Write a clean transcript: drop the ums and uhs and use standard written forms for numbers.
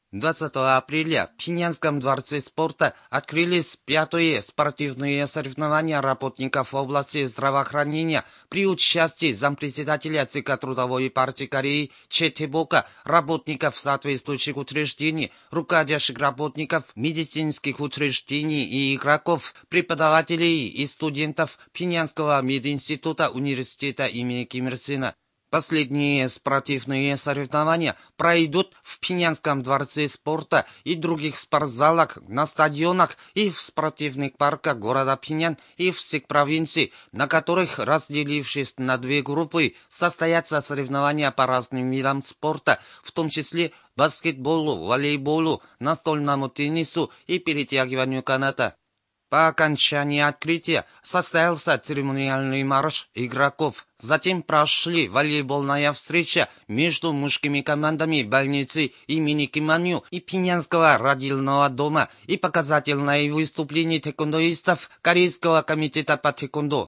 20 апреля в Пинянском дворце спорта открылись пятые спортивные соревнования работников в области здравоохранения при участии зампредседателя ЦК Трудовой партии Кореи Че Таe-бока, работников соответствующих учреждений, руководящих работников медицинских учреждений и игроков, преподавателей и студентов Пинянского мединститута университета имени Ким Ир Сена. Последние спортивные соревнования пройдут в Пинянском дворце спорта и других спортзалах, на стадионах и в спортивных парках города Пинян и всех провинций, на которых, разделившись на две группы, состоятся соревнования по разным видам спорта, в том числе баскетболу, волейболу, настольному теннису и перетягиванию каната. По окончании открытия состоялся церемониальный марш игроков. Затем прошли волейбольная встреча между мужскими командами больницы имени Ким Ан Ю и Пинянского родильного дома и показательное выступление тэквондоистов Корейского комитета по тэквондо.